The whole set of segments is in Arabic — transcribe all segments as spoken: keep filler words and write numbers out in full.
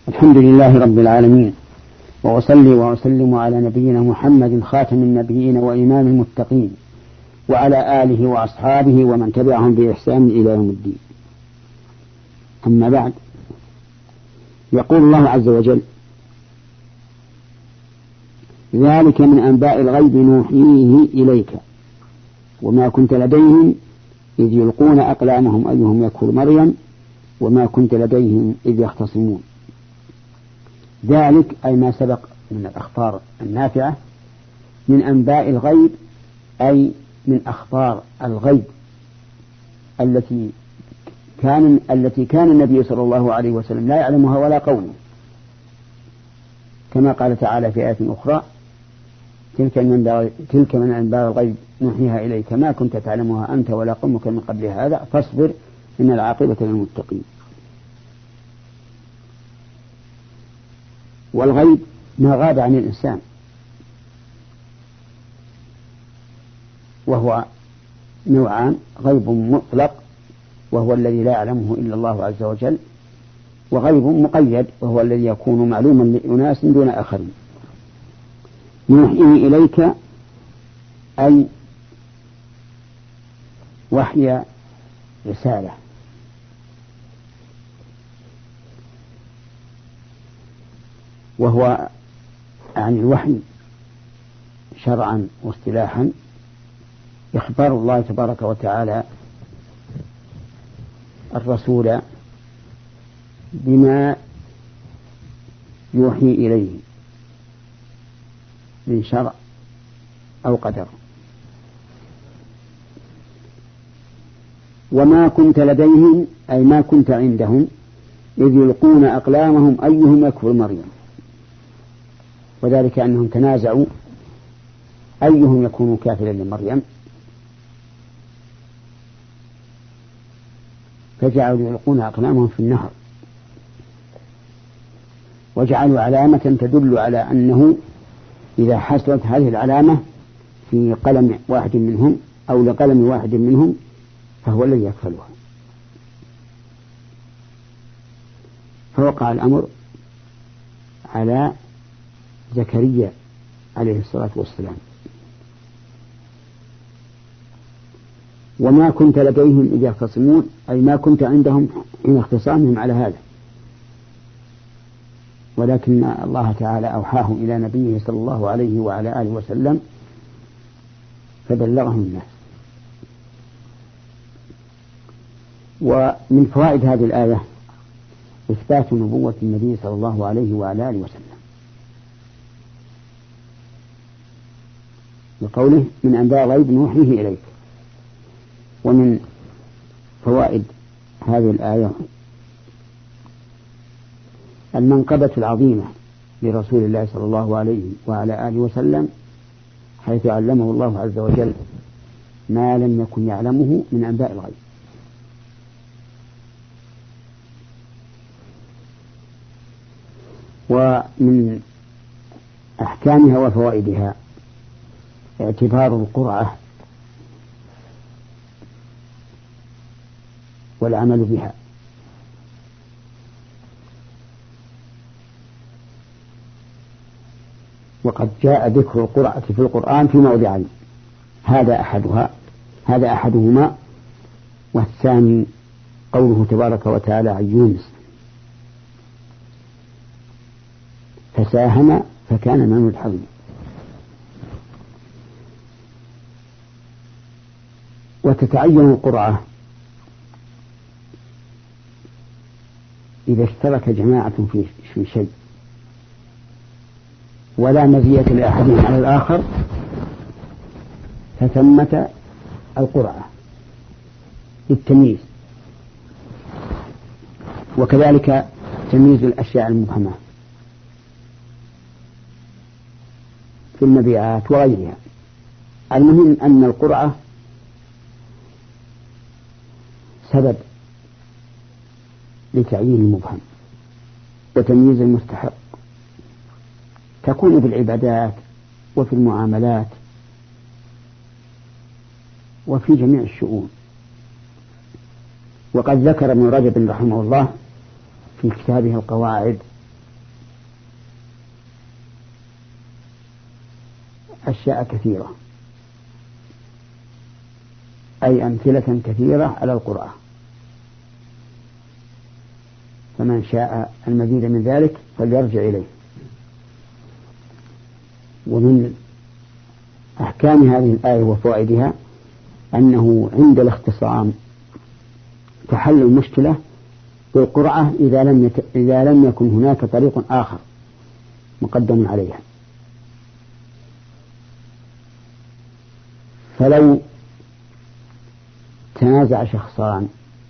الحمد لله رب العالمين، وأصلي وأسلم على نبينا محمد خاتم النبيين وإمام المتقين، وعلى آله وأصحابه ومن تبعهم بإحسان إلى يوم الدين. أما بعد، يقول الله عز وجل: ذلك من أنباء الغيب نوحيه إليك وما كنت لديهم إذ يلقون أقلامهم أيهم يكفر مريم وما كنت لديهم إذ يختصمون. ذلك أي ما سبق من الأخبار النافعة من أنباء الغيب، أي من أخبار الغيب التي كان التي كان النبي صلى الله عليه وسلم لا يعلمها ولا قومه، كما قال تعالى في آية أخرى: تلك من تلك من أنباء الغيب نوحيها إليك ما كنت تعلمها أنت ولا قومك من قبل هذا فاصبر إن العاقبة للمتقين. والغيب ما غاب عن الإنسان، وهو نوعان: غيب مطلق وهو الذي لا يعلمه إلا الله عز وجل، وغيب مقيد وهو الذي يكون معلوما لأناس دون آخرين. نوحيه إليك أي وحي رسالة، وهو عن الوحي شرعا واصطلاحا إخبار الله تبارك وتعالى الرسول بما يوحي إليه من شرع أو قدر. وما كنت لديهم أي ما كنت عندهم إذ يلقون أقلامهم أيهم يكفر مريم، وذلك أنهم تنازعوا أيهم يكون كافرا لمريم، فجعلوا يلقون أقلامهم في النهر، وجعلوا علامة تدل على أنه إذا حصلت هذه العلامة في قلم واحد منهم أو لقلم واحد منهم فهو الذي يكفلها. فوقع الأمر على زكريا عليه الصلاة والسلام. وما كنت لديهم إذ يختصمون أي ما كنت عندهم حين اختصامهم على هذا، ولكن الله تعالى أوحاه إلى نبيه صلى الله عليه وعلى آله وسلم فبلغهم الناس. ومن فوائد هذه الآية إثبات نبوة النبي صلى الله عليه وعلى آله وسلم، بقوله من أنباء الغيب نوحيه إليك. ومن فوائد هذه الآية المنقبة العظيمة لرسول الله صلى الله عليه وعلى آله وسلم، حيث علمه الله عز وجل ما لم يكن يعلمه من أنباء الغيب. ومن أحكامها وفوائدها اعتبار القرعة والعمل بها. وقد جاء ذكر القرعة في القرآن في موضعين، هذا أحدها هذا أحدهما والثاني قوله تبارك وتعالى عن يونس: فساهم فكان من المدحضين. وتتعين القرعة إذا اشترك جماعة في شيء ولا مزية لأحدهم على الآخر فثمة القرعة للتمييز، وكذلك تمييز الأشياء المبهمة في المبيعات وغيرها. المهم أن القرعة سبب لتعيين المبهم وتمييز المستحق، تكون في العبادات وفي المعاملات وفي جميع الشؤون. وقد ذكر ابن رجب رحمه الله في كتابه القواعد أشياء كثيرة، أي أمثلة كثيرة على القرآن، فمن شاء المزيد من ذلك فليرجع إليه. ومن أحكام هذه الآية وفوائدها أنه عند الاختصام تحل المشكلة بالقرعة إذا لم يت... إذا لم يكن هناك طريق آخر مقدم عليها. فلو تنازع شخصان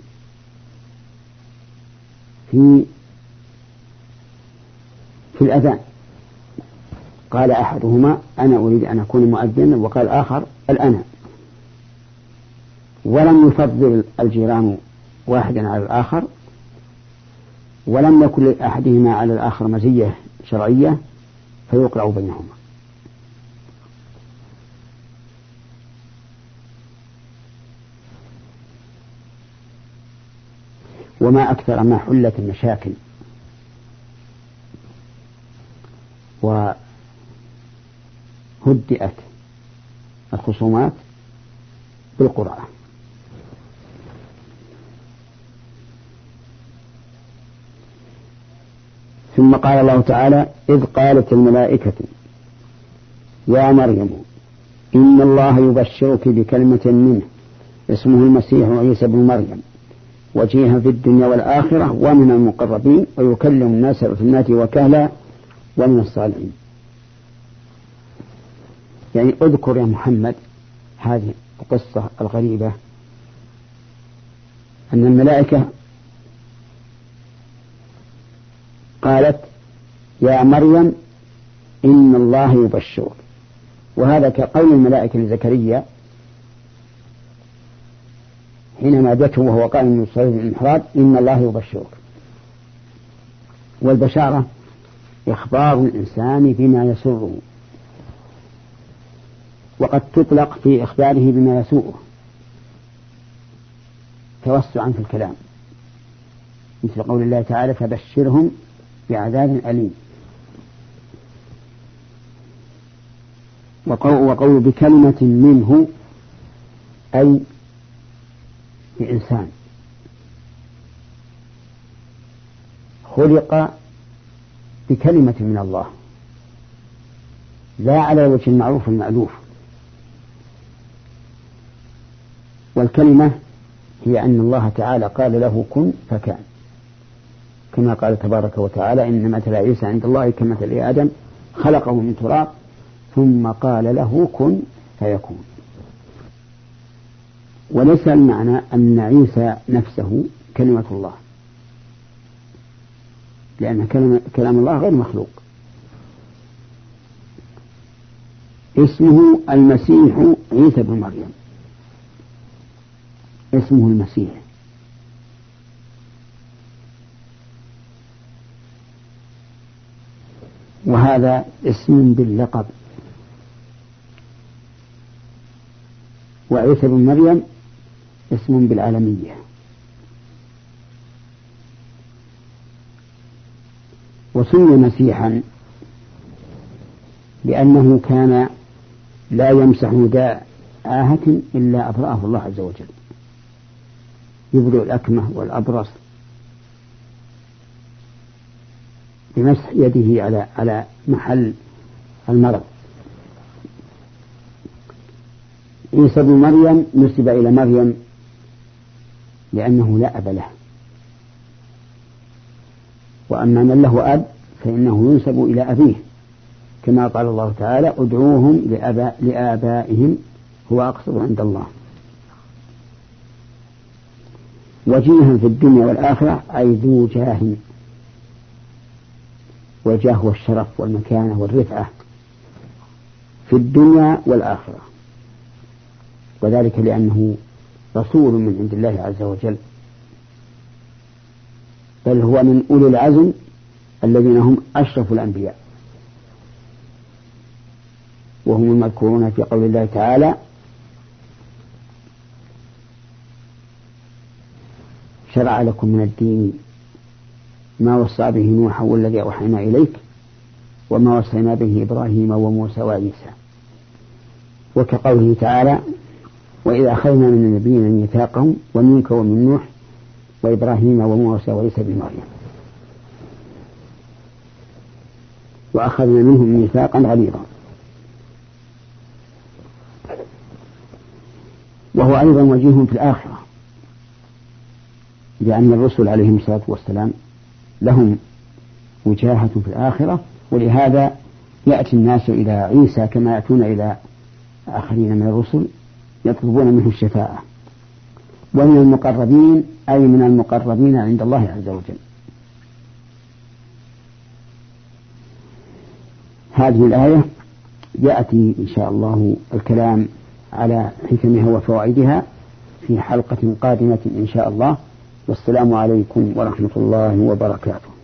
في في الأذان، قال أحدهما أنا أريد أن أكون مؤذنا، وقال الآخر الأنا، ولم يفضل الجيران واحدا على الآخر، ولم يكن لأحدهما على الآخر مزية شرعية، فيقرع بينهما. وما أكثر ما حلت المشاكل وهدئت الخصومات بالقرعة. ثم قال الله تعالى: إذ قالت الملائكة يا مريم إن الله يبشرك بكلمة منه اسمه المسيح عيسى بن مريم وجيها في الدنيا والآخرة ومن المقربين ويكلم الناس في المهد وكهلا ومن الصالحين. يعني اذكر يا محمد هذه القصة الغريبة، أن الملائكة قالت يا مريم إن الله يبشرك، وهذا كقول الملائكة لزكريا حين نادته وهو قائم من صلاة المحراب إن الله يبشرك. والبشارة إخبار الإنسان بما يسره، وقد تطلق في إخباره بما يسوءه توسعا في الكلام، مثل قول الله تعالى فبشرهم بعذاب أليم، وقول بكلمة منه أي بإنسان خلق بكلمة من الله لا على وجه المعروف المألوف. والكلمة هي أن الله تعالى قال له كن فكان، كما قال تبارك وتعالى إن مثل عيسى عند الله كمثل آدم خلقه من تراب ثم قال له كن فيكون. وليس المعنى أن عيسى نفسه كلمة الله، لأن كلام الله غير مخلوق. اسمه المسيح عيسى بن مريم، اسمه المسيح. وهذا اسم باللقب، وعيسى بن مريم اسم بالعالمية. وسمي مسيحا لأنه كان لا يمسح داء آهة إلا أبرأه الله عز وجل، يبرئ الأكمه والأبرص بمسح يده على على محل المرض. عيسى بن مريم نسب إلى مريم لأنه لا أب له، وأما من له أب فإنه ينسب إلى أبيه، كما قال الله تعالى ادعوهم لآباء لآبائهم هو أقسط عند الله. وجيها في الدنيا والآخرة أي ذو جاه، وجاه والشرف والمكانة والرفعة في الدنيا والآخرة، وذلك لأنه رسول من عند الله عز وجل، بل هو من أولي العزم الذين هم أشرف الأنبياء، وهم المذكورون في قول الله تعالى شرع لكم من الدين ما وصى به نوح والذي أوحينا إليك وما وصينا به إبراهيم وموسى وعيسى. وكقوله تعالى وإذا أخذنا من النبيين ميثاقهم ومنك ومن نوح وإبراهيم وموسى وعيسى بن مريم وأخذنا منهم ميثاقا غليظا. وهو أيضا وجيه في الآخرة، لأن الرسل عليهم الصلاة والسلام لهم وجاهة في الآخرة، ولهذا يأتي الناس إلى عيسى كما يأتون إلى آخرين من الرسل يطلبون منه الشفاعة. ومن المقربين أي من المقربين عند الله عز وجل. هذه الآية يأتي إن شاء الله الكلام على حكمها وفوائدها في حلقة قادمة إن شاء الله. والسلام عليكم ورحمة الله وبركاته.